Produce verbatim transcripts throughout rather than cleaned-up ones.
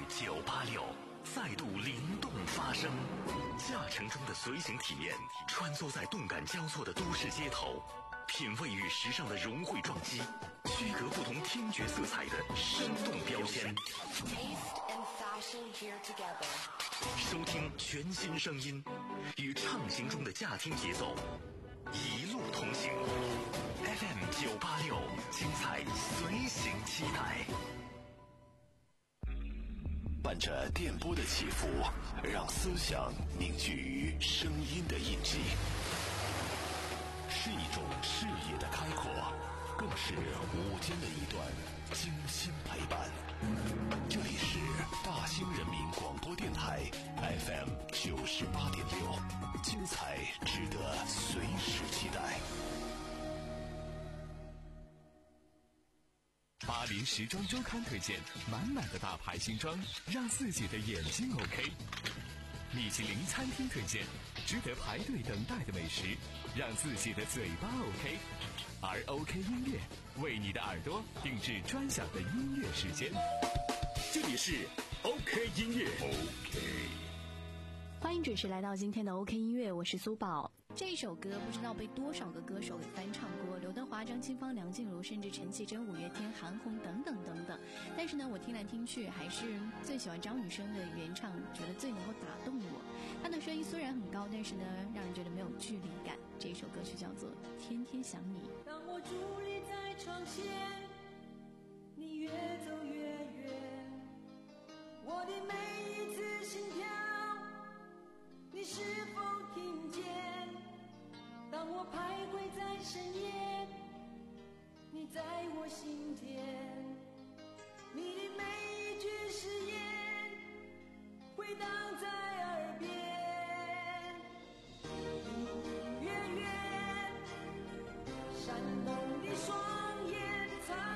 九八六再度灵动发声，驾乘中的随行体验，穿梭在动感交错的都市街头，品味与时尚的融汇撞击，区隔不同听觉色彩的生动标签。收听全新声音，与畅行中的驾听节奏，一路同行。F M 九八六，精彩随行期待。伴着电波的起伏，让思想凝聚于声音的印记，是一种视野的开阔，更是午间的一段精心陪伴。这里是大兴人民广播电台 F M 九十八点六，精彩值得随时期待。 巴黎时装周刊推荐满满的大牌新装，让自己的眼睛 OK。米其林餐厅推荐值得排队等待的美食，让自己的嘴巴 OK。而 OK 音乐为你的耳朵定制专享的音乐时间。这里是 OK 音乐 OK。 欢迎准时来到今天的 OK 音乐，我是苏宝。 这首歌不知道被多少个歌手给翻唱过，刘德华、张清芳、梁静茹，甚至陈绮贞、五月天、韩红等等等等。但是呢，我听来听去还是最喜欢张雨生的原唱，觉得最能够打动我。他的声音虽然很高，但是呢，让人觉得没有距离感。这首歌曲叫做《天天想你》。 当我伫立在窗前，你越走越远，我的每一次心跳，你是否听见？当我徘徊在深夜，你在我心田，你的每一句誓言回荡在耳边，隐隐约约闪动的双眼藏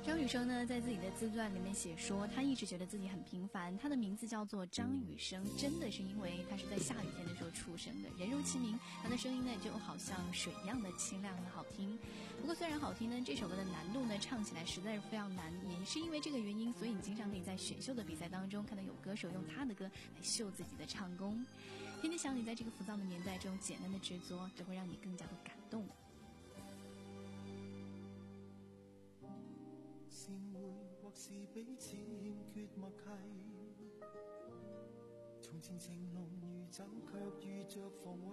张雨生呢，在自己的自传里面写说，他一直觉得自己很平凡。他的名字叫做张雨生，真的是因为他是在下雨天的时候出生的。人如其名，他的声音呢就好像水一样的清亮和好听。不过虽然好听呢，这首歌的难度呢唱起来实在是非常难，也是因为这个原因，所以你经常可以在选秀的比赛当中看到有歌手用他的歌来秀自己的唱功。天天想你，在这个浮躁的年代中简单的执着，只会让你更加的感动。 善会或是彼此欠缺默契，從前情濃如酒，卻遇着防衛。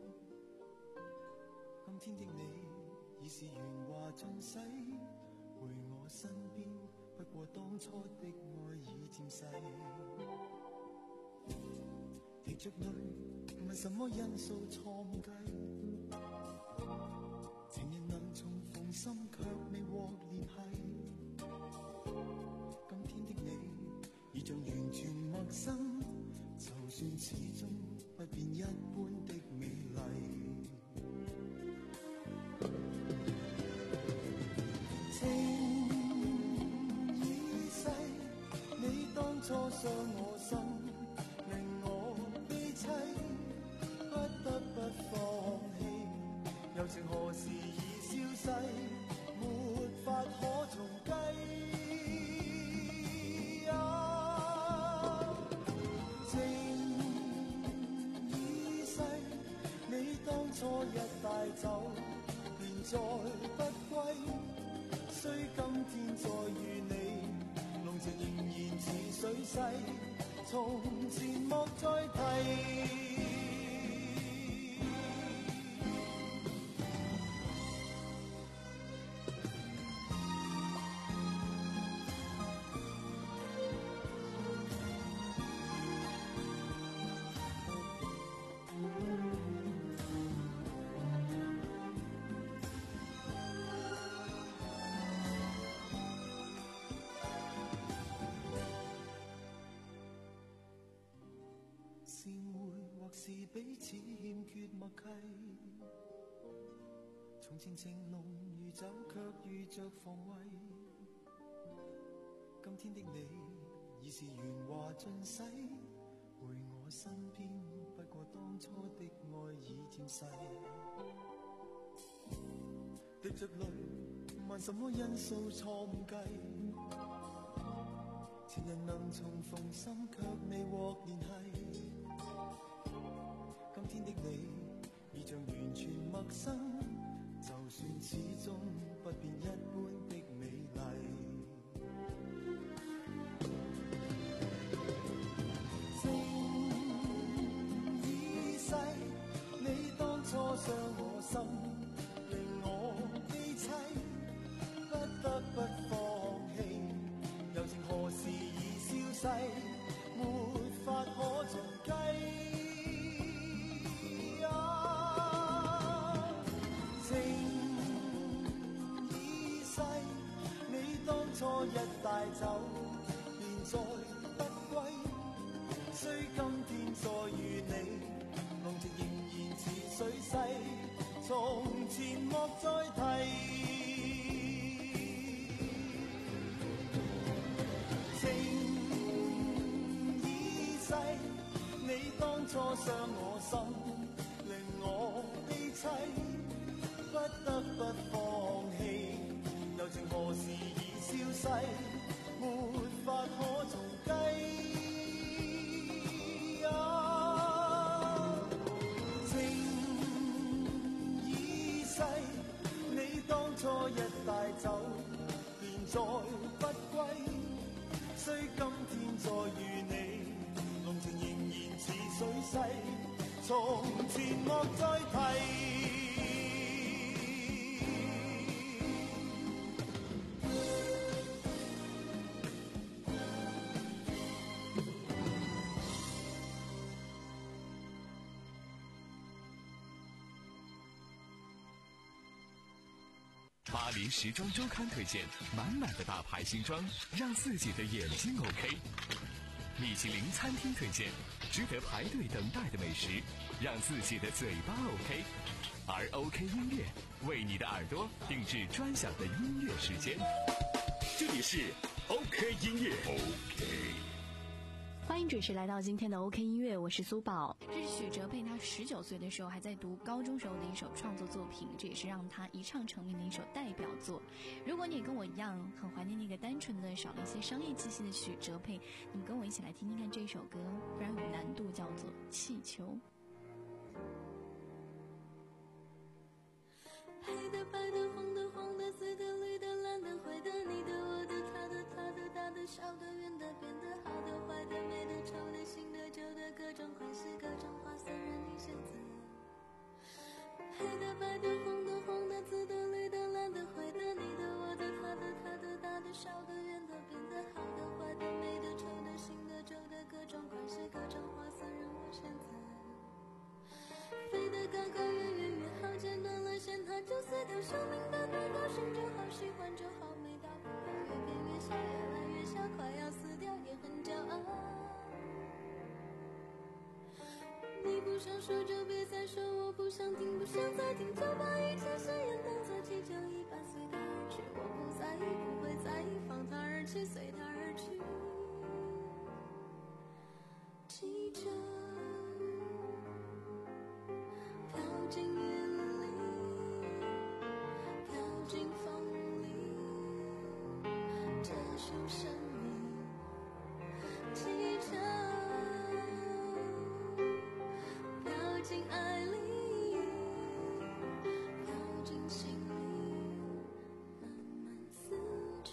今天的你已是鉛華盡洗，回我身邊，不過當初的愛已漸逝。滴着淚，問什麼因素錯誤計？情人能重逢心，卻未獲聯繫。今天的你已像完全陌生，就算始終不變一般的美麗。情已逝，你當初傷我心，令我悲凄，不得不放棄。友情何時已消逝，沒法可重計。初一帶走，便再不歸。雖今天再遇你，濃情仍然似水逝，從前莫再提。是彼此欠缺默契，從前情濃如酒，卻遇着防衛。今天的你已是鉛華盡洗，回我身邊，不過當初的愛已漸逝。滴着淚，問什麼因素錯誤計？情人能重逢心，卻未獲聯繫。今天的你已像完全陌生，就算始終不變一般的美麗。情已逝，你當初傷我心，令我悲凄，不得不放棄。友情何時已消逝，沒法可重計。初一帶走，便再不歸。雖今天再遇你，濃情仍然似水逝，從前莫再提。情已逝，你當初傷我心，令我悲凄，不得不放棄。友情何時已消逝，沒法可重計。啊，情已逝，你當初一帶走，便再不歸。雖今天再遇你，濃情仍然似水逝，從前莫再提。 巴黎时装周刊推荐满满的大牌新装，让自己的眼睛 OK。米其林餐厅推荐值得排队等待的美食，让自己的嘴巴 OK。而 OK 音乐为你的耳朵定制专享的音乐时间。 这里是 OK 音乐。OK。 欢迎准时来到今天的 OK 音乐，我是苏宝。 这是许哲佩他十九岁的时候还在读高中时候的一首创作作品，这也是让他一唱成名的一首代表作。如果你也跟我一样很怀念那个单纯的少了一些商业气息的许哲佩，你跟我一起来听听看这首歌，非常有难度，叫做《气球》。 黑的白的红的黄的紫的绿的蓝的灰的你的我的他的他的大的小的圆的扁的好的坏的美的丑的新的旧的各种款式各种花色任你选择。黑的白的红的黄的紫的绿的蓝的灰的你的我的他的他的大的小的圆的扁的好的坏的美的丑的新的旧的各种款式各种花色任我选择。飞得高高远远越好，剪断了线它就碎掉，生命短短高兴就好，喜欢就好，没大不了，越变越小，越来越小，快要死掉也很骄傲。你不想说就别再说，我不想听不想再听，就把一切誓言当作气球一般随它而去，我不在意不会在意，放它而去随它而去。气球飘进云里，飘进风里，这是生命。气球飘进爱里，飘进心里，慢慢死去。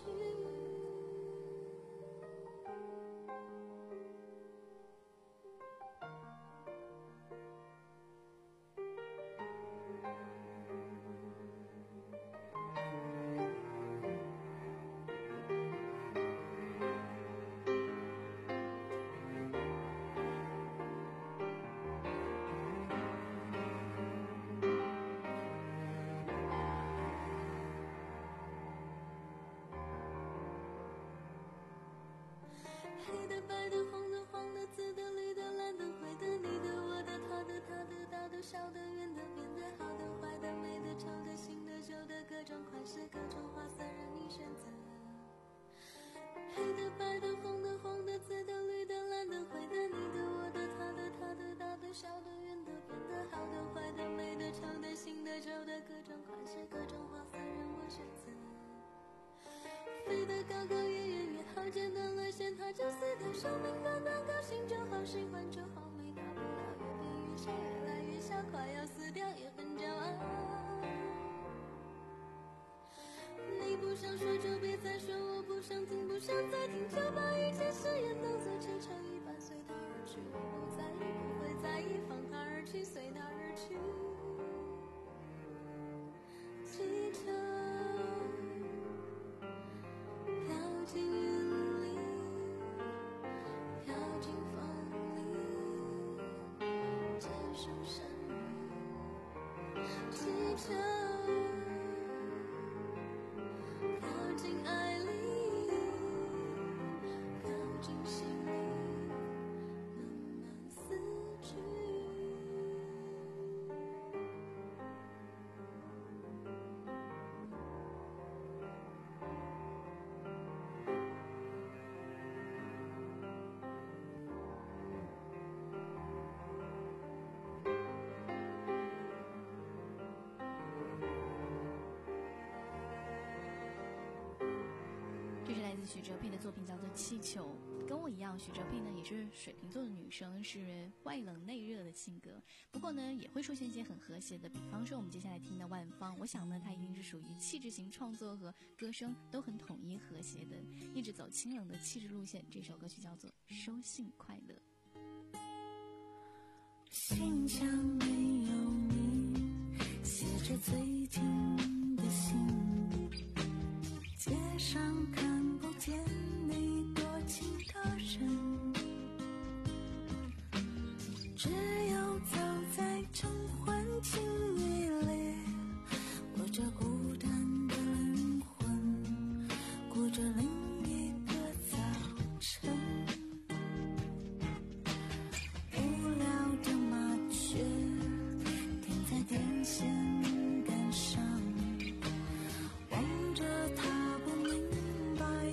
黑的白的红的黄的紫的绿的蓝的灰的你的我的他的他的大的小的圆的扁的好的坏的美的丑的新的旧的各种款式各种花色任你选择。黑的白的红的黄的紫的绿的蓝的灰的你的我的他的他的大的小的圆的扁的好的坏的美的丑的新的旧的各种款式各种花色任我选择。飞得高高远远越好，剪断了线它就死掉，生命短短高兴就好，喜欢就好，没大不了，越变越小，越来越小，快要死掉也很骄傲。你不想说就别再说，我不想听不想再听，就把一切誓言当作气球一般随它而去，我不在意不会在意，放它而去随它而去。气球飘进云里，飘进风里，接受生命。气球飘进爱里，飘进心里，慢慢死去。 这是来自许哲佩的作品，叫做《气球》。跟我一样，许哲佩呢也是水瓶座的女生，是外冷内热的性格。不过呢，也会出现一些很和谐的，比方说我们接下来听的万芳，我想呢，她一定是属于气质型创作和歌声都很统一和谐的，一直走清冷的气质路线。这首歌曲叫做《收信快乐》。 信箱没有你，写着最近的信，街上看不见你多情的人，只有走在晨昏清雨里，我这孤单的灵魂过着另一个早晨。无聊的麻雀停在电线杆上，望着它不明白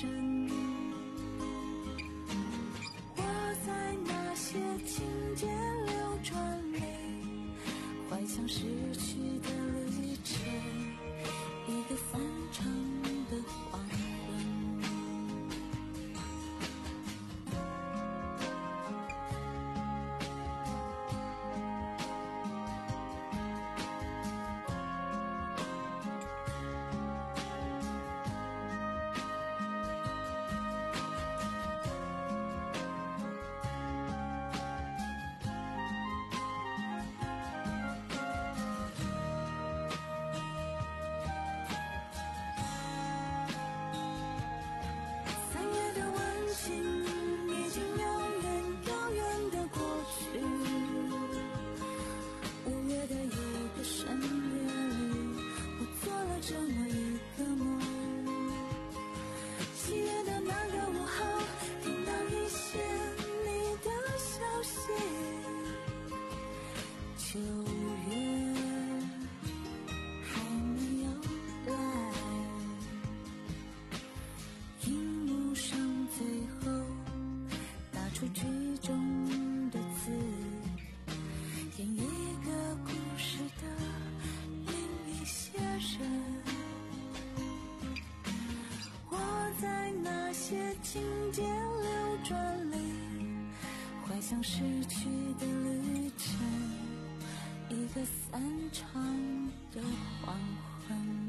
深。我在那些情节流转里，怀想失去的旅程，一个散场的黄昏。九月还没有来，荧幕上最后打出剧中的字，演一个故事的另一些人。我在那些情节流转里，怀想失去的旅程，一个散场的黄昏。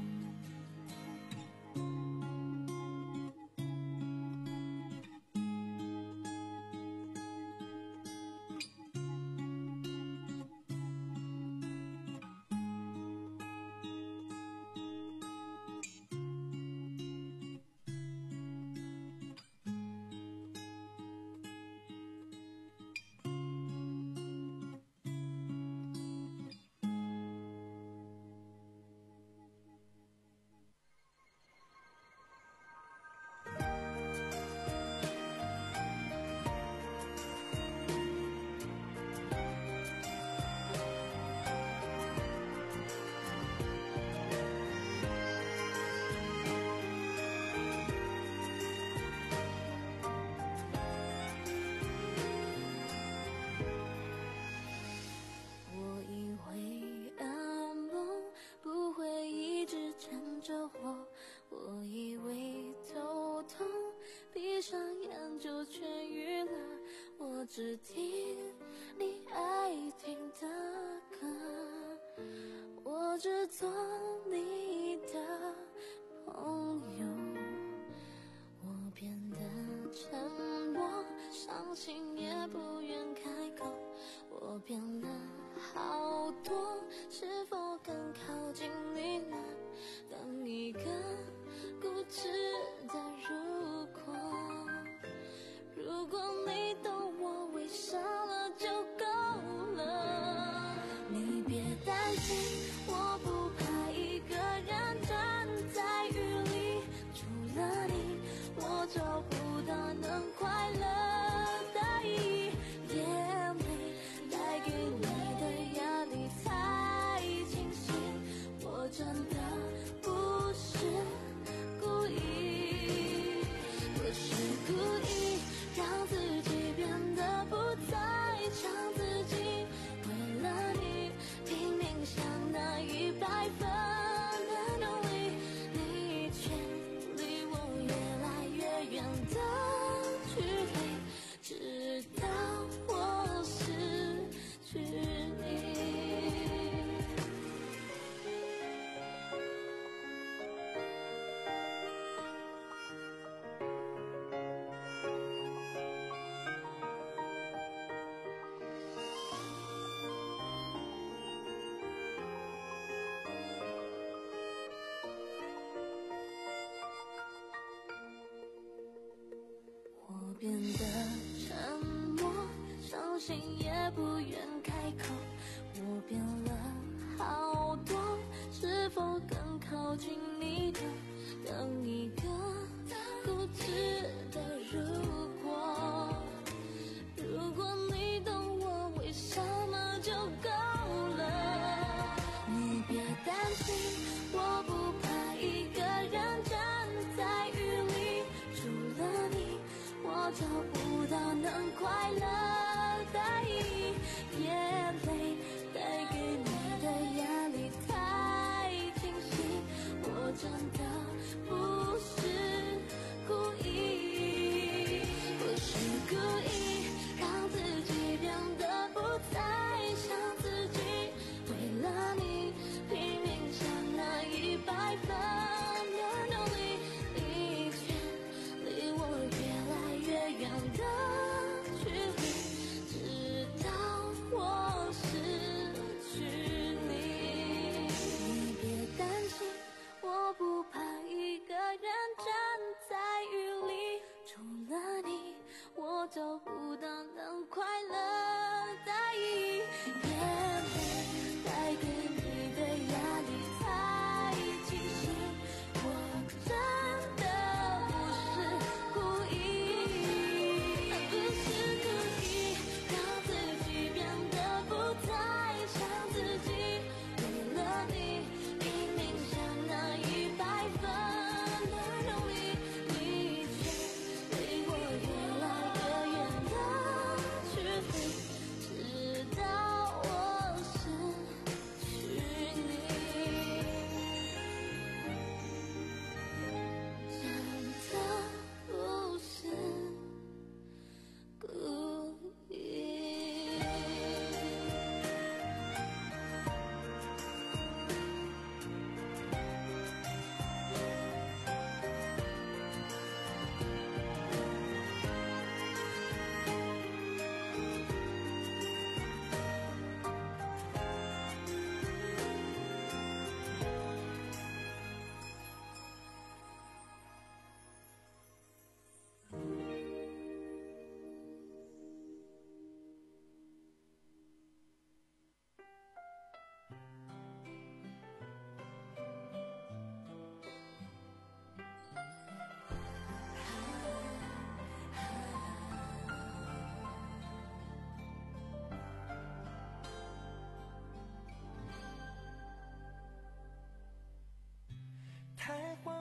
我以为头痛闭上眼就痊愈了，我只听你爱听的歌，我只做你的朋友。我变得沉默，伤心也不愿开口，我变了好多，是否更靠近你了？当一个固执的如果，如果你懂我，微笑了就够了。你别担心，我不怕一个人站在雨里，除了你，我找不到能快乐的意义。眼泪带给你的压力太清晰，我真的不是故意，我是故意让自己变得不再像自己，为了你拼命想那一百分的努力，你却离我越来越远的距离，直到我失去你。我变得沉默，伤心也不愿开口，我变了好多，是否更靠近你的？等一个固执的如果，如果你懂我，微笑了就够了。你别担心，我不怕一个人站在雨里，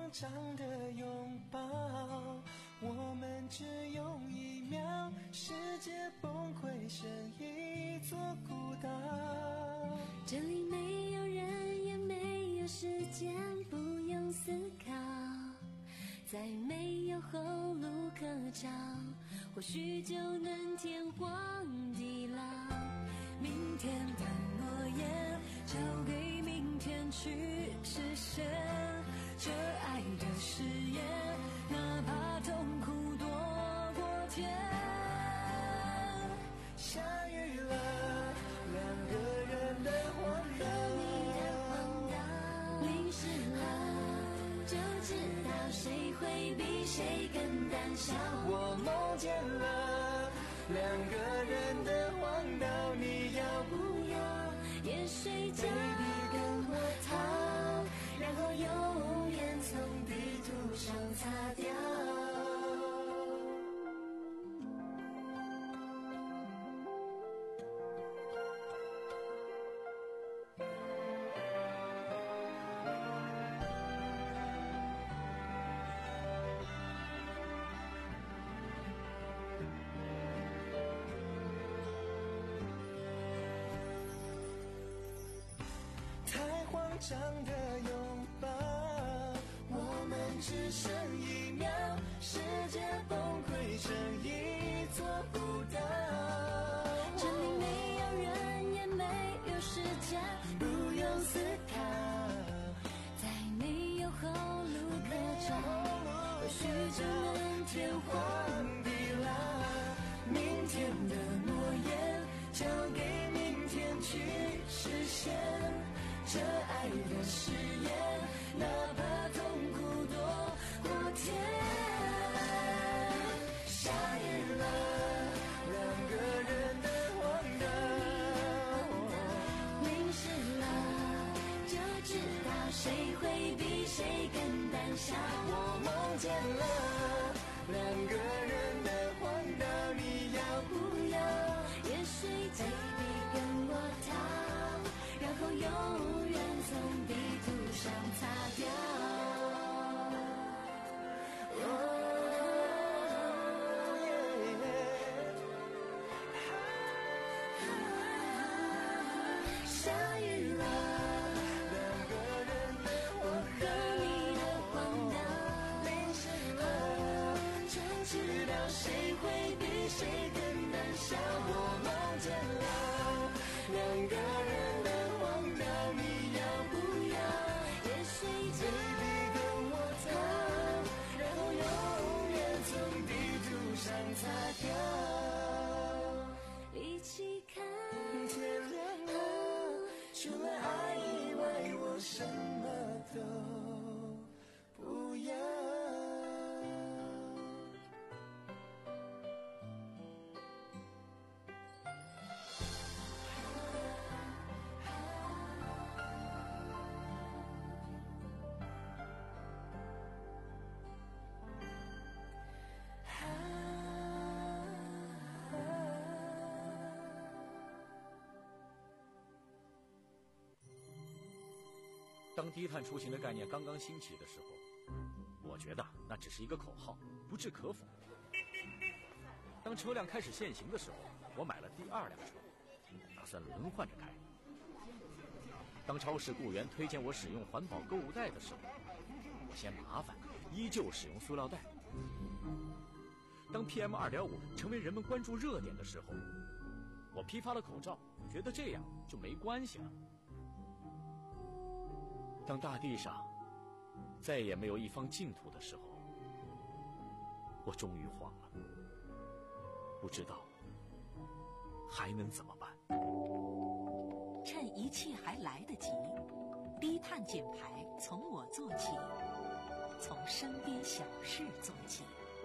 慌张的拥抱，我们只用一秒，世界崩溃成一座孤岛。 这里没有人，也没有时间，不用思考，再没有后路可找，或许就能天荒地老。明天的诺言交给明天去实现，这爱的誓言，哪怕痛苦多过天。 下雨了，两个人的荒岛， 淋湿了，就知道谁会比谁更胆小。 我梦见了两个人的荒岛，你要不要也睡觉， Baby 跟我逃，然后永远从地图上擦掉。 张的拥抱，我们只剩一秒，世界崩溃成一座孤岛。 这里没有人，也没有时间，不用思考，再没有后路可找，或许就能天荒地老。明天的诺言交给明天去实现，这爱的誓言，哪怕痛苦多过天。下雨了， 两个人的荒岛， 淋湿了，就知道谁会比谁更胆小。 我梦见了两个人的荒岛，你要不要也睡觉 ，Baby 跟我逃，然后永远从地图上擦掉。下雨了， 两个人的我和你的荒岛， 淋湿了， 就知道谁会比谁更胆小。我梦见了两个人的荒岛，你要不要也睡觉 Baby 跟我逃，然后永远从地图上擦掉。一起看天亮了，除了爱以外，我什么都不要。 当低碳出行的概念刚刚兴起的时候，我觉得那只是一个口号，不置可否。当车辆开始限行的时候，我买了第二辆车，打算轮换着开。当超市雇员推荐我使用环保购物袋的时候，我嫌麻烦，依旧使用塑料袋。当 P M 二点五 成为人们关注热点的时候，我批发了口罩，觉得这样就没关系了。当大地上再也没有一方净土的时候，我终于慌了，不知道还能怎么办。 趁一切还来得及，低碳减排从我做起，从身边小事做起。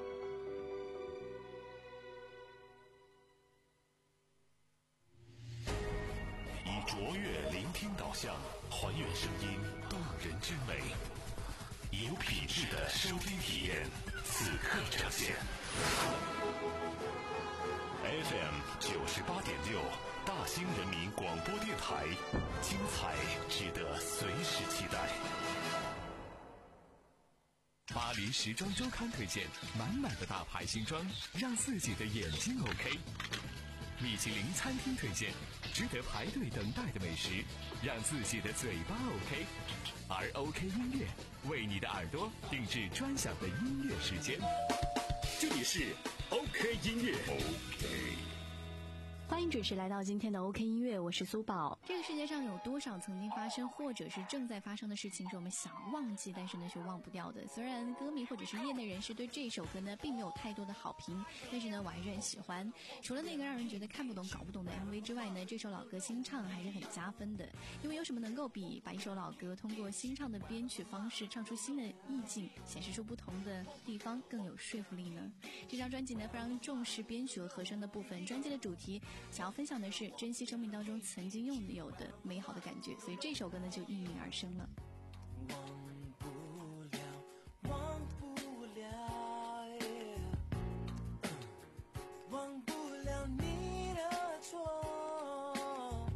以卓越聆听导向，还原声音动人之美，有品质的收听体验，此刻呈现。F M 九十八点六，大兴人民广播电台，精彩值得随时期待。 巴黎时装周刊推荐满满的大牌新装，让自己的眼睛 OK。米其林餐厅推荐值得排队等待的美食，让自己的嘴巴 OK。而 OK 音乐为你的耳朵定制专享的音乐时间。这里是 OK 音乐 OK。 欢迎准时来到今天的 OK 音乐，我是苏宝。 这个世界上有多少曾经发生或者是正在发生的事情是我们想忘记但是呢却忘不掉的。虽然歌迷或者是业内人士对这首歌呢并没有太多的好评，但是呢我还是很喜欢。除了那个让人觉得看不懂搞不懂的 M V 之外呢，这首老歌新唱还是很加分的。因为有什么能够比把一首老歌通过新唱的编曲方式唱出新的意境，显示出不同的地方更有说服力呢？这张专辑呢非常重视编曲和和声的部分，专辑的主题想要分享的是珍惜生命当中曾经拥有的美好的感觉，所以这首歌呢就应运而生了。 忘不了，忘不了，忘不了你的错，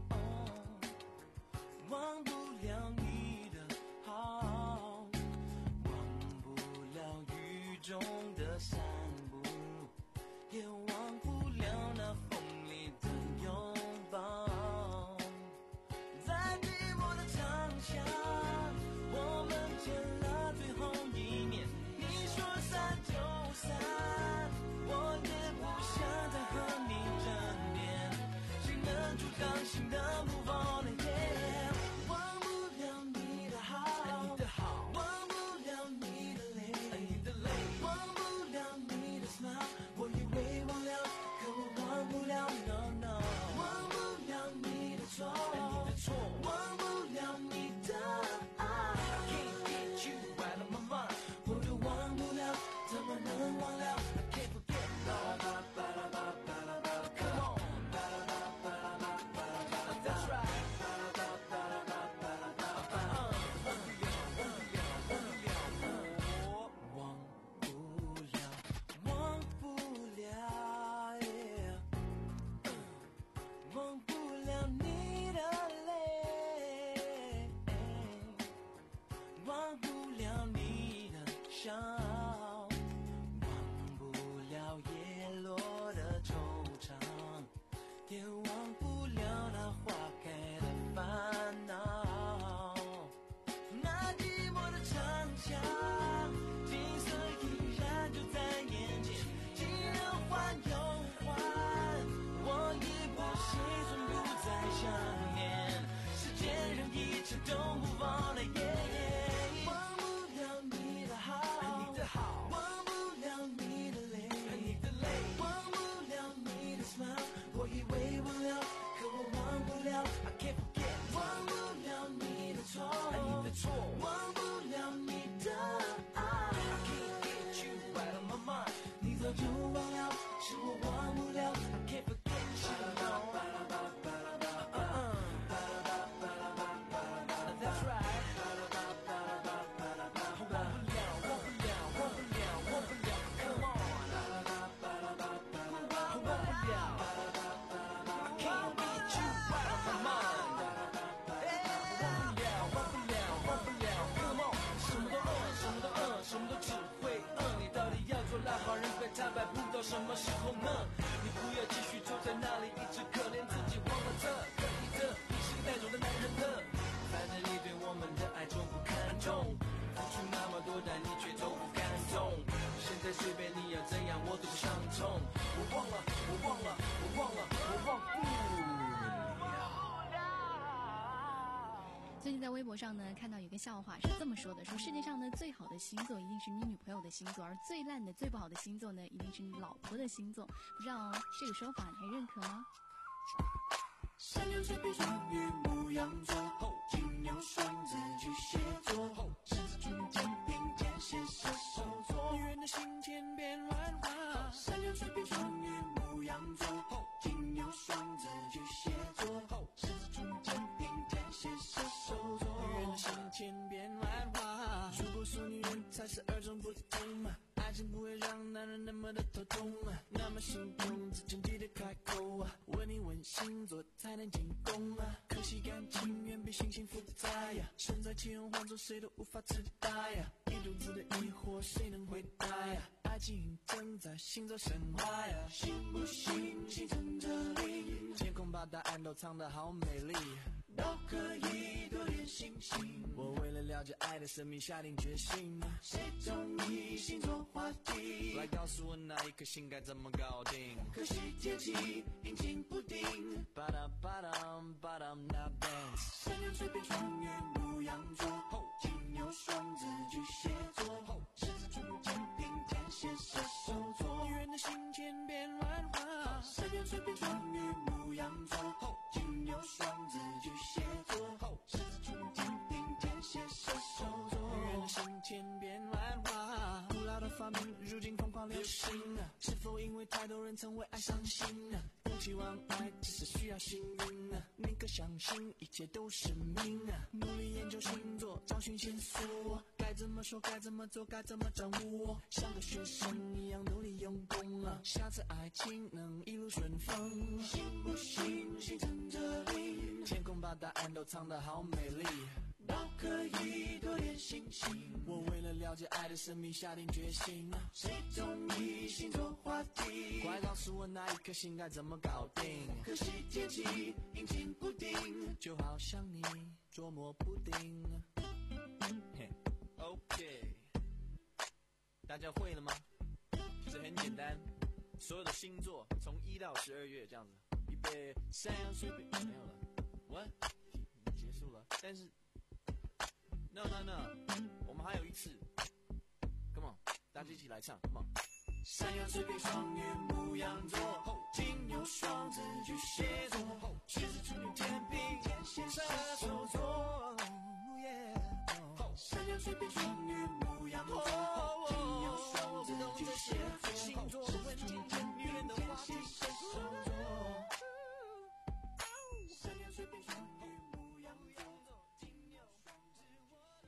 忘不了你的好，忘不了雨中的散步，也忘不了那风里的拥抱。在寂寞的长巷，我们见了最后一面，你说散就散，我也不想再和你争辩，谁能阻挡心的move on again？忘不了你的好，你的好，忘不了你的泪，你的泪，忘不了你的 smile， 我以为忘了，可我忘不了 no no， 忘不了你的错，你的错，忘不了你的爱 I can't get you out of my mind， 我都忘不了，怎么能忘了 I can't forget， come on， that's right， 忘不了，忘不了，忘不了你的泪，忘不了你的笑，忘不了叶落的惆怅，也忘不了那花开的烦恼。那寂寞的长巷，景色依然就在眼前，既然换又换，我已不心存不再想念，时间让一切都move on again。忘不了你的好，你的好，忘不了你的泪，你的泪，忘不了你的 smile， 我以为忘了，可我忘不了 I can't forget， 忘不了你的错，你的错，忘不了你的爱 I can't get you out of my mind， 你早就忘了，是我忘不了 I can't forget you， that's right， 坦白不到什么时候呢？你不要继续坐在那里一直可怜自己，忘了这可以的，你是个带走的男人的。反正你对我们的爱从不看重，付出那么多但你却从不感动。现在随便你要怎样我都不伤痛，我忘了我忘了我忘了我忘不了。 最近在微博上呢看到有个笑话是这么说的，说世界上呢最好的星座一定是你女朋友的星座，而最烂的最不好的星座呢一定是你老婆的星座。不知道这个说法你还认可吗？ 山羊、水瓶、双鱼、牧羊座，金牛、双子、巨蟹座，狮子、处女、天平、天蝎、射手座。女人的心千变万化。山羊、水瓶、双鱼、牧羊座，金牛、双子、巨蟹座，狮子、处女、天平、天蝎、射手座。女人的心千变万化。如果说女人才是二种不同嘛，爱情不会让男人那么么的头痛啊，那么心痛，只争气的开口啊，问你问星座才能进攻啊，可惜感情远比幸福复杂呀，身在其中换做谁都无法自答呀，一肚子的疑惑谁能回答呀，爱情正在行走神话呀，信不信星辰这里，天空把答案都藏得好美丽，都可以多点信心，我为了了解爱的神秘下定决心，谁中意星座话题，来告诉我那一颗心该怎么搞定，可惜天气阴晴不定，巴当巴当巴当 now dance， 山羊水瓶双鱼牧羊座，金牛双子巨蟹座，狮子处女天平天蝎射手座，女人的心千变万化，山羊水瓶双鱼牧羊座，金牛双子巨蟹座，狮子处女天平天蝎射手座，女人的心千变万化，古老的发明如今疯狂流行啊，是否因为太多人曾为爱伤心啊，不期望爱只是需要幸运啊，宁可相信一切都是命啊，努力研究星座找寻线索，该怎么说该怎么做该怎么掌握，像个学生一样努力用功啊，下次爱情能一路顺风，信不信星辰这里，天空把答案都藏得好美丽，都可以多点信心，我为了了解爱的神秘下定决心，谁中意星座话题，快告诉我那一颗心该怎么搞定，可惜天气阴晴不定，就好像你捉摸不定，嘿 OK 大家会了吗？其实很简单，所有的星座从一到十二月这样子，预备山羊水瓶没有了 What 结束了，但是No no no 我们还有一次 Come on 大家一起来唱 Come on 山羊水瓶双鱼牧羊座，金牛双子巨蟹座，狮子处女天平天蝎射手座，山羊水瓶双鱼牧羊座，金牛双子巨蟹座，星座问题女人的话题射手座，山羊水瓶双鱼牧羊座，金牛双子我的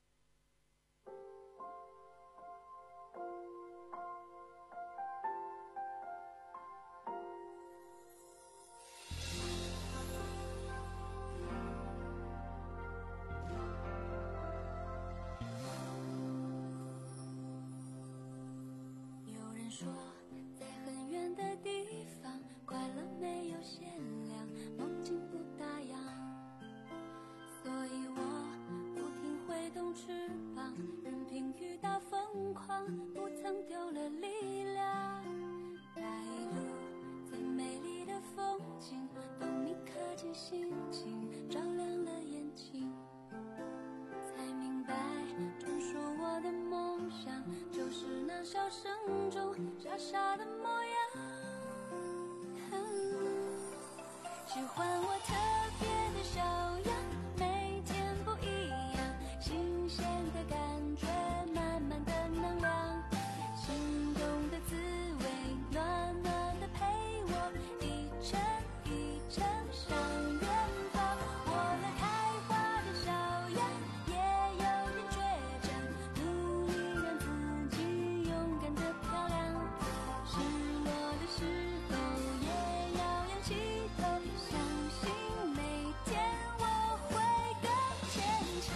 说在很远的地方，快乐没有限量，梦境不打烊，所以我不停挥动翅膀，任凭雨打疯狂，不曾丢了力量，那一路最美丽的风景都你刻进心情，照亮了眼睛，才明白专属我的梦想就是那笑声中傻傻的模样，喜欢我特别的小样，每天不一样，新鲜的感觉，满满的能量，心动的滋味，暖暖的陪我一程一程向远方，我那开花的小样也有点倔强，努力让自己勇敢的漂亮，失落的时候也要仰起头，相信每天我会更坚强。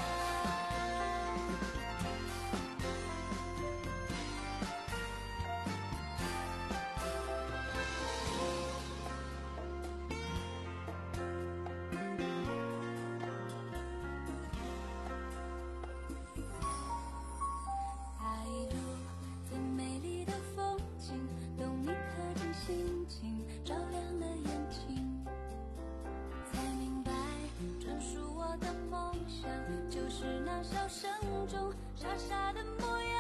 那一路最美丽的风景都你刻进心情，照亮了眼睛，才明白专属我的梦想就是那笑声中傻傻的模样，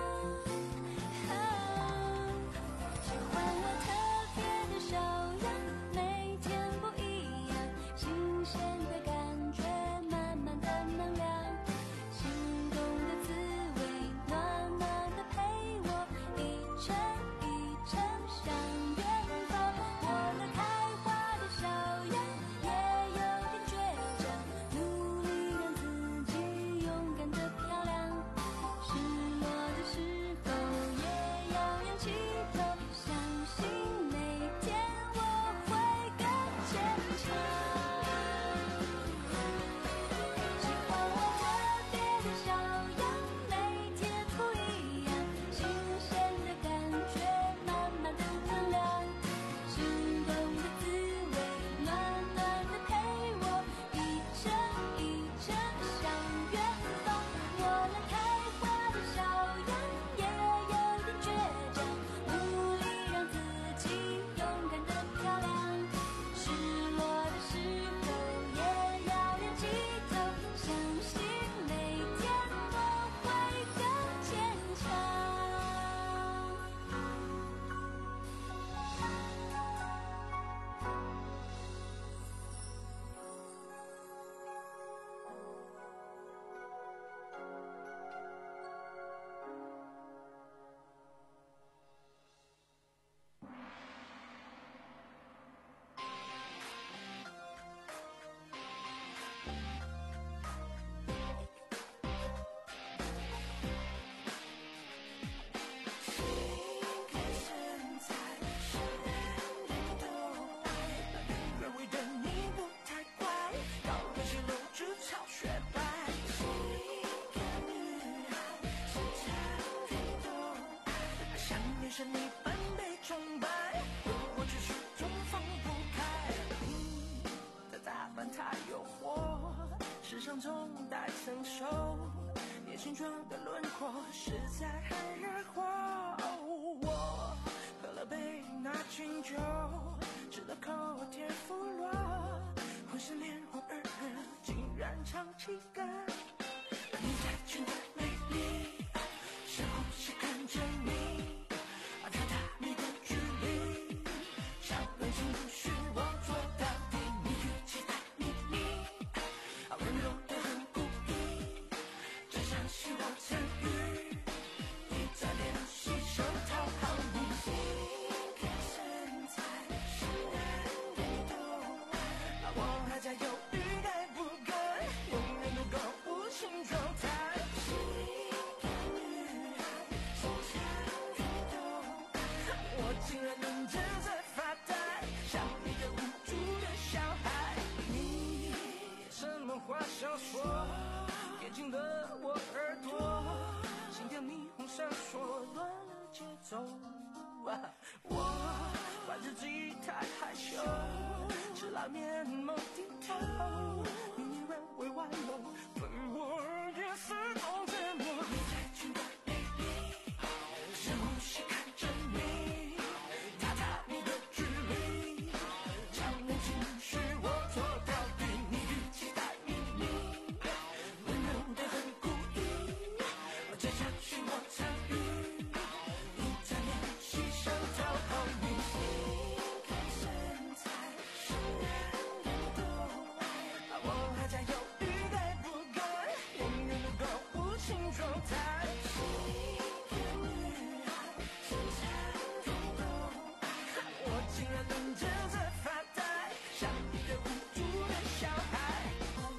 喜欢我特别的小样，每天不一样，新鲜的感觉，满满的能量，心动的滋味，暖暖的陪我一程一程向远方，我那开花的小样也有点倔强，努力让自己勇敢的漂亮，失是你般被崇拜，我却始终放不开。你的打扮太诱惑，时尚中带成熟，也青春的轮廓实在很惹火。我喝了杯那清酒，吃了口甜腐乳，浑身脸红耳热，竟然唱起歌。你在裙的美丽，深呼吸看着你，榻榻米的距离，想让情绪我做到底。你语气太秘密，温柔得很故意，真相信我参与，你在练习手讨好你。看身材是难感动，我还在犹豫该不该，永远都搞不清状态。我竟然认真在发呆，像一个无助的小孩。你什么话想说，贴近了我耳朵，心跳霓虹闪烁，乱了节奏。我怪自己太害羞，吃拉面猛低头，你依然会外露，对我而言是种折磨。你在裙摆美丽，深呼吸看着你，榻榻米的距离，强忍情绪我做到底。你语气太秘密，温柔得很故意，这下去我参与，你在练习手讨好你。看身材是难感动，我还在犹豫该不该，永远都搞不清状态。我竟然认真在发呆，像一个无助的小孩。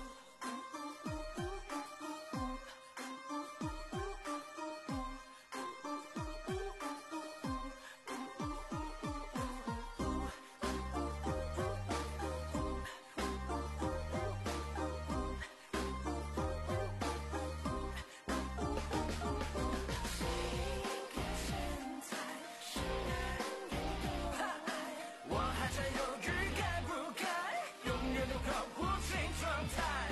我还在犹豫该不该，永远都搞不清状态。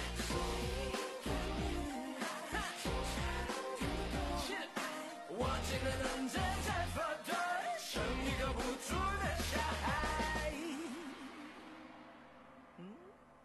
我竟然认真在发呆，像一个无助的小孩。嗯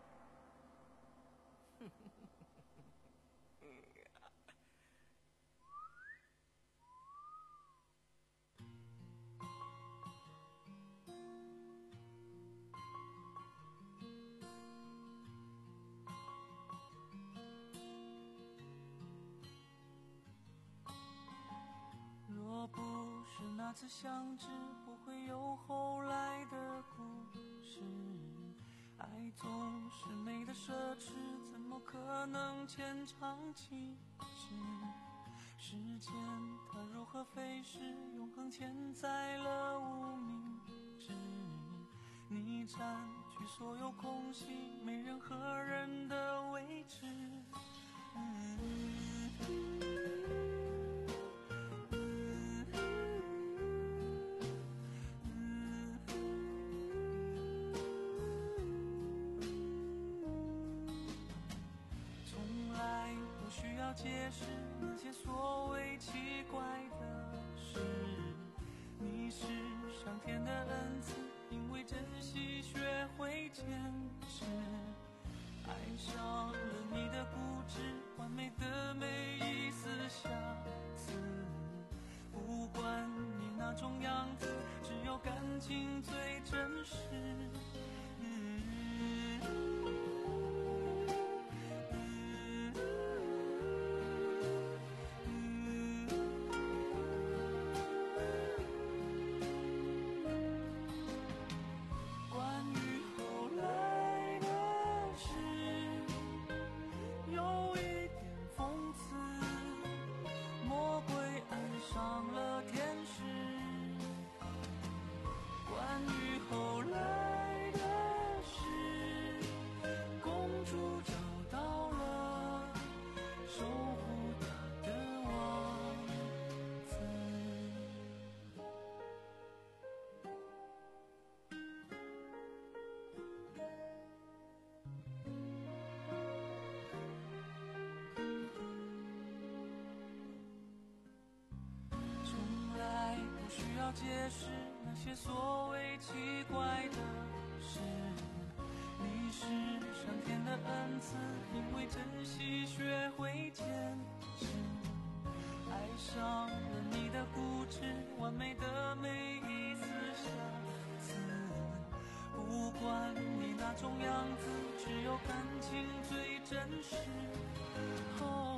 若不是那次相知，不会有后来的故事。爱总是美的奢侈，怎么可能牵肠起止？时间它如何飞逝，永恒潜在了无名指。你占据所有空隙，没任何人的位置。嗯解释那些所谓奇怪的事，你是上天的恩赐，因为珍惜学会坚持。爱上了你的固执，完美的每一丝瑕疵。不管你那种样子，只有感情最真实。嗯要解释那些所谓奇怪的事。你是上天的恩赐，因为珍惜学会坚持。爱上了你的固执，完美的每一丝瑕疵。不管你那种样子，只有感情最真实。哦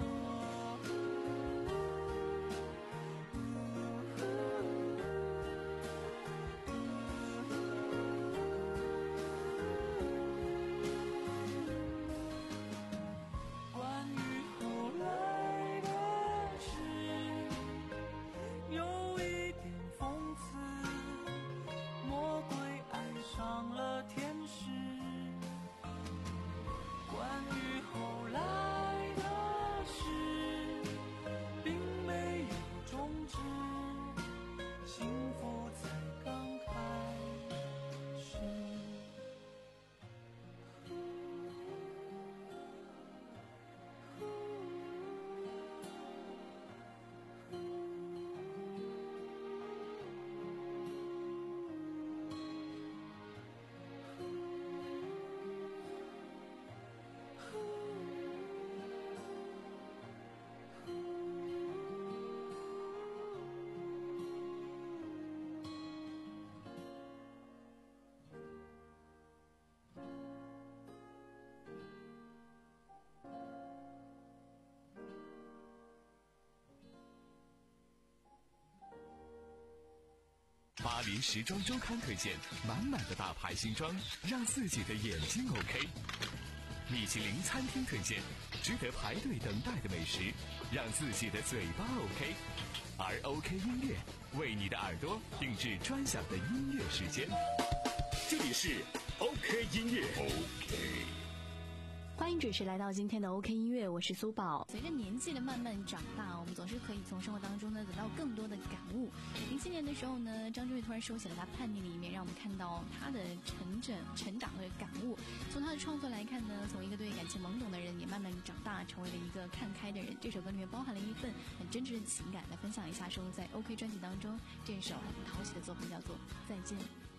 巴黎时装周刊推荐满满的大牌新装，让自己的眼睛 OK。米其林餐厅推荐值得排队等待的美食，让自己的嘴巴 OK。而 OK 音乐为你的耳朵定制专享的音乐时间。这里是 OK 音乐 OK。 欢迎准时来到今天的 OK 音乐，我是苏宝。 随着年纪的慢慢长大，我们总是可以从生活当中呢得到更多的感悟。零七年的时候呢，张震岳突然收起了他叛逆的一面，让我们看到他的成长、成长和感悟。从他的创作来看呢，从一个对感情懵懂的人，也慢慢长大，成为了一个看开的人。这首歌里面包含了一份很真挚的情感，来分享一下收录在 OK 专辑当中这首很讨喜的作品，叫做《再见》。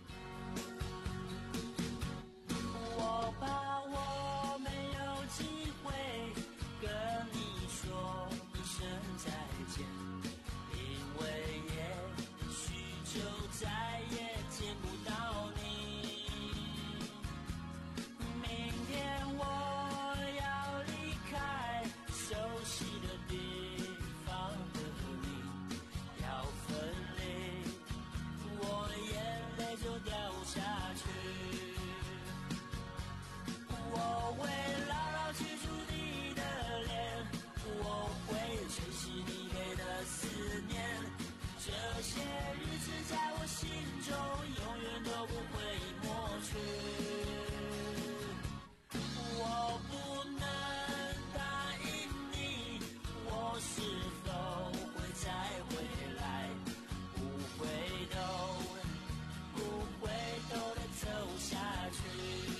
我怕我没有机会跟你说一声再见，因为也许就再也见不到你。明天我要离开熟悉的地方和你，要分离，我的眼泪就掉下去。我会牢牢记住你的脸，我会珍惜你给的思念，这些日子在我心中永远都不会抹去。我不能答应你，我是否会再回来，不回头，不回头的走下去。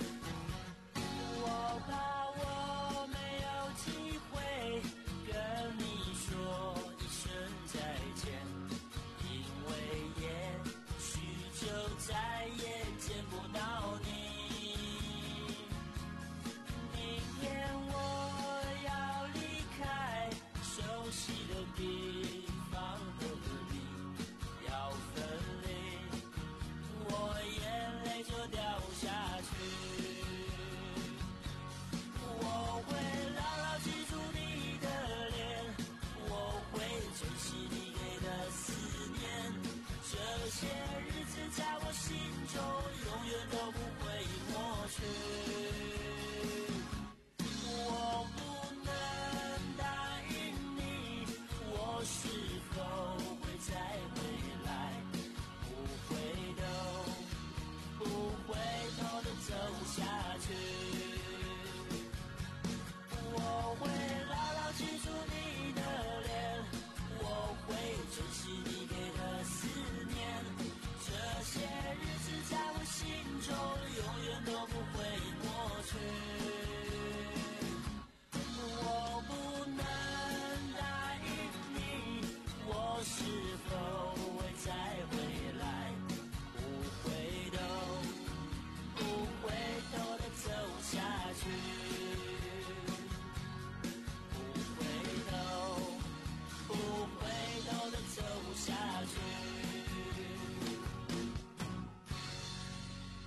我怕我没有机会跟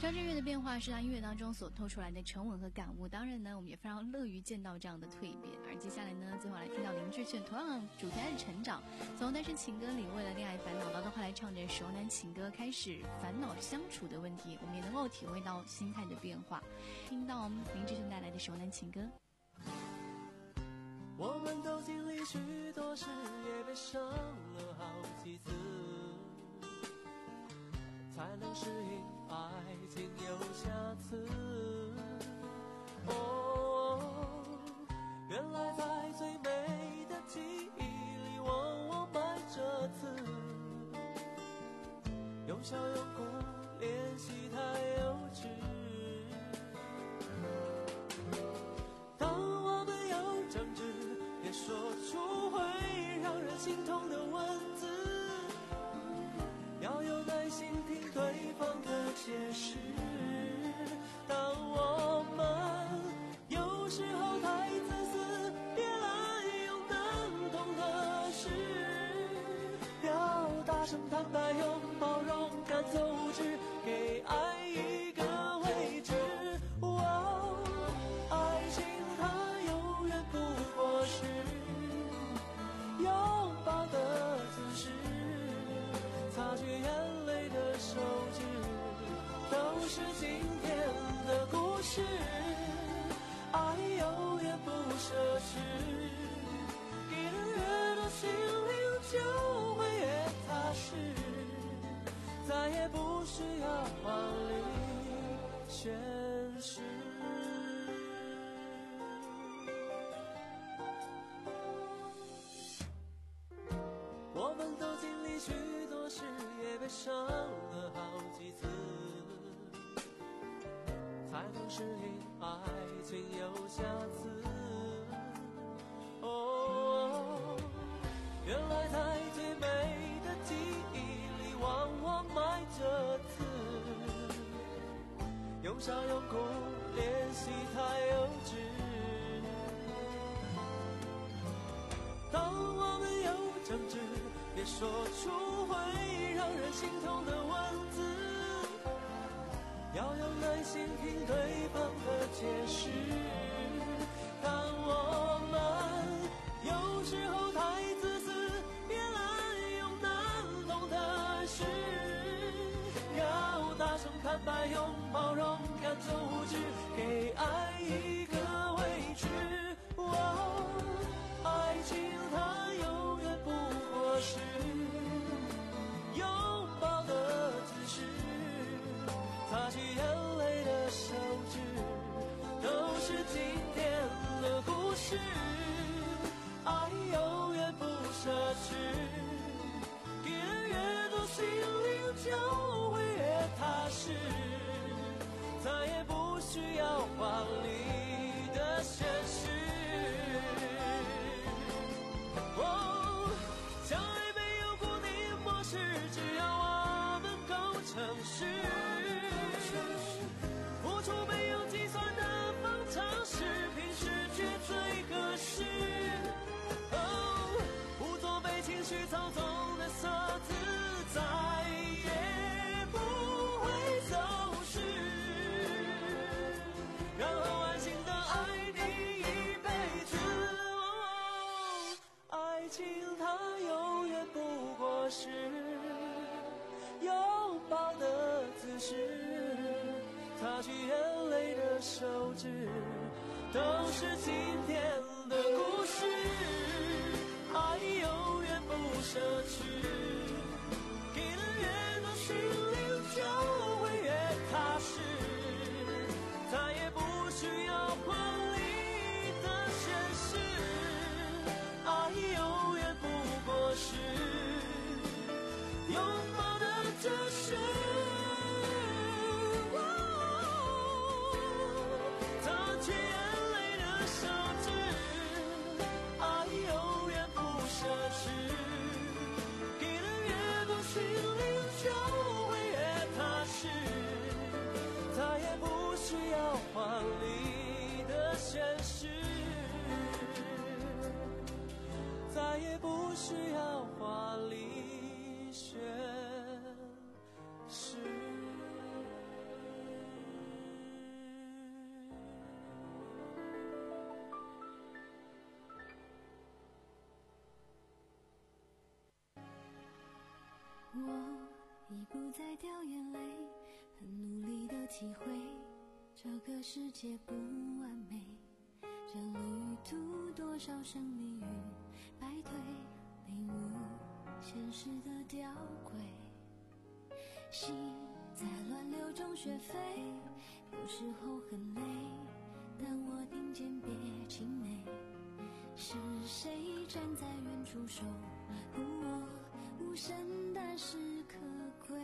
张震岳的变化是他音乐当中所透出来的沉稳和感悟，当然呢，我们也非常乐于见到这样的蜕变。而接下来呢，最后来听到林志炫同样主题还是成长，从单身情歌里为了恋爱烦恼，到后来唱着熟男情歌开始烦恼相处的问题，我们也能够体会到心态的变化。听到林志炫带来的熟男情歌。 我们都经历许多事，也被伤了好几次，才能适应爱情有瑕疵。哦，原来在最美的记忆里，往往埋着刺，用笑用哭练习太幼稚。当我们有争执，别说出会让人心痛的文字，要有耐心听对方的解释。当我们有时候太自私，别滥用能懂的事，要大声坦白，用包容，赶走无知，给爱一个位置。哦，爱情它永远不过是拥抱的姿势，擦去眼泪的手指，都是今天的故事。爱永远不奢侈，给人越多心灵就会越踏实，再也不需要华丽宣誓。我们都经历许多事，也被伤了好几次，才能适应爱情有瑕疵。哦，原来在最美的记忆里，往往埋着刺，用笑用哭练习太幼稚。当我们有争执，别说出会让人心痛的文字，要有耐心听对方的解释。当我们有时候太自私，别滥用难懂的事，要大声坦白，用包容，赶走无知，给爱一个位置。哦，爱情它永远不过是拥抱的姿势，擦去眼泪的手指，都是今天的故事。爱永远不奢侈，给人越多心灵就会越踏实，再也不需要华丽的宣誓。哦，相爱没有固定模式，只要我们够诚实，付出没有计算的方程式，平时却最合适。哦，不做被情绪操纵的色字，再也不会走失，然后安心的爱你一辈子。哦，爱情它永远不过是拥抱的姿势，擦去眼泪的手指，都是今天的故事。爱永远不奢侈，给人越多心灵就会越踏实，再也不需要华丽的宣誓。爱永远不过是拥抱的姿势。擦去眼泪的手已不再掉眼泪，很努力的体会这个世界不完美，这旅途多少胜利与败退，领悟现实的吊诡，心在乱流中学飞，有时候很累，但我听见别气馁，是谁站在远处守护我，无声但是可贵。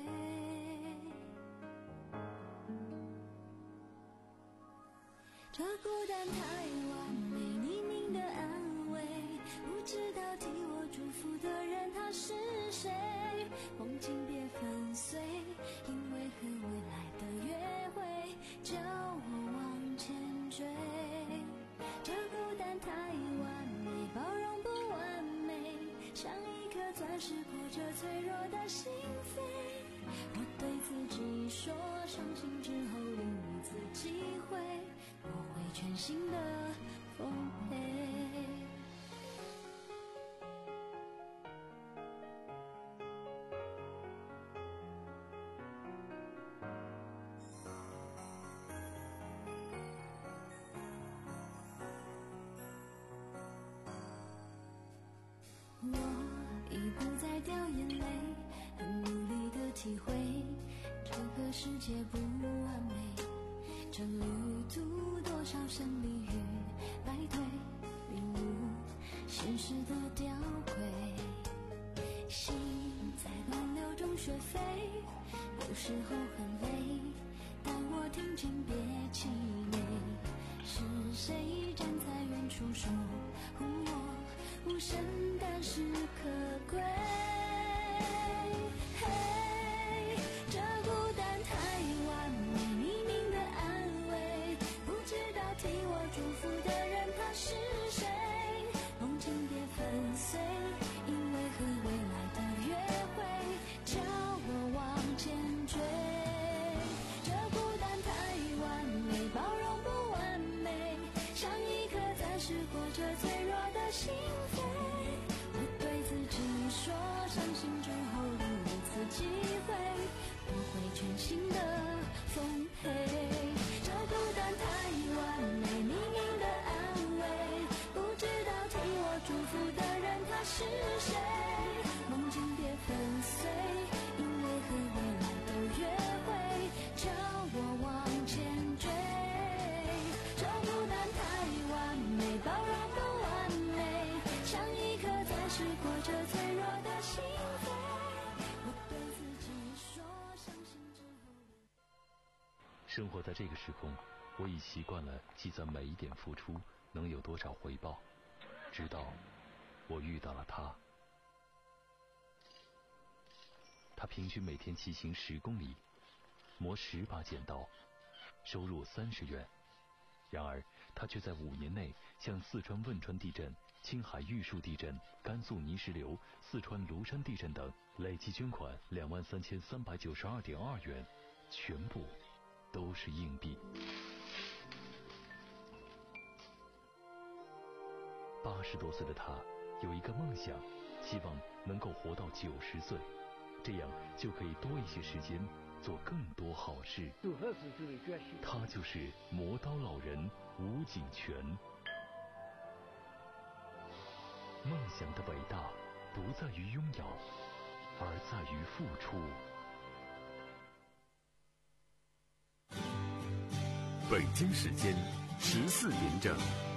这孤单太完美，匿名的安慰，不知道替我祝福的人他是谁，梦境别粉碎，因为和未来的约会叫我往前追。这孤单太完美，包容不完美，像一颗钻石裹着脆弱的心扉，我对自己说，伤心之后另一次机会，我会全新的丰沛。我已不再掉眼泪，很努力的体会这个世界不完美，这旅途多少胜利与败退，领悟现实的吊诡，心在乱流中学飞，有时候很累，但我听见别气馁，是谁站在远处守护我，无声但是可贵。嘿，这孤单太完美，匿名的安慰，不知道替我祝福的人他是谁，梦境别粉碎，因为和未来的约会叫我往前追。这孤单太完美，包容不完美，像一颗暂时裹着脆弱的心扉，我对自己说，伤心之后另一次机会，我会全新的丰沛。这孤单太完美，匿名的安慰，不知道替我祝福的人他是谁，梦境别粉碎，因为和未来的约会叫我往前追。这孤单太完美，包容不完美，像一颗暂时裹着脆弱的心扉，我对自己说，相信之后。 生活在这个时空，我已习惯了计算每一点付出能有多少回报，直到我遇到了他。他平均每天骑行十公里，磨十把剪刀，收入三十元。然而他却在五年内向四川汶川地震、青海玉树地震、甘肃泥石流、四川庐山地震等累计捐款两万三千三百九十二点二元，全部都是硬币。八十多岁的他有一个梦想，希望能够活到九十岁，这样就可以多一些时间做更多好事。他就是磨刀老人吴景全。梦想的伟大不在于拥有，而在于付出。 北京时间十四点整。